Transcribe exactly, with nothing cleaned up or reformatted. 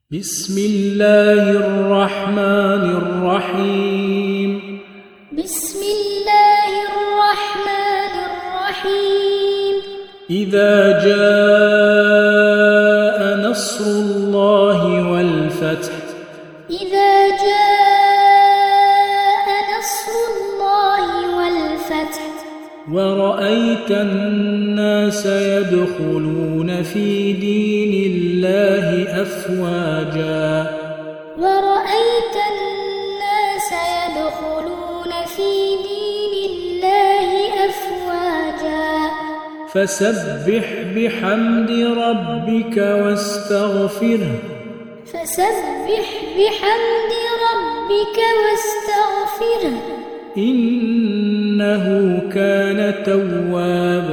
بسم الله الرحمن الرحيم بسم الله الرحمن الرحيم إذا جاء نصر الله والفتح إذا جاء نصر الله والفتح ورأيت الناس يدخلون في دين الله أفواجا ورأيت الناس يدخلون في دين الله أفواجا فسبح بحمد ربك واستغفره فسبح بحمد ربك واستغفره إنه كان توابا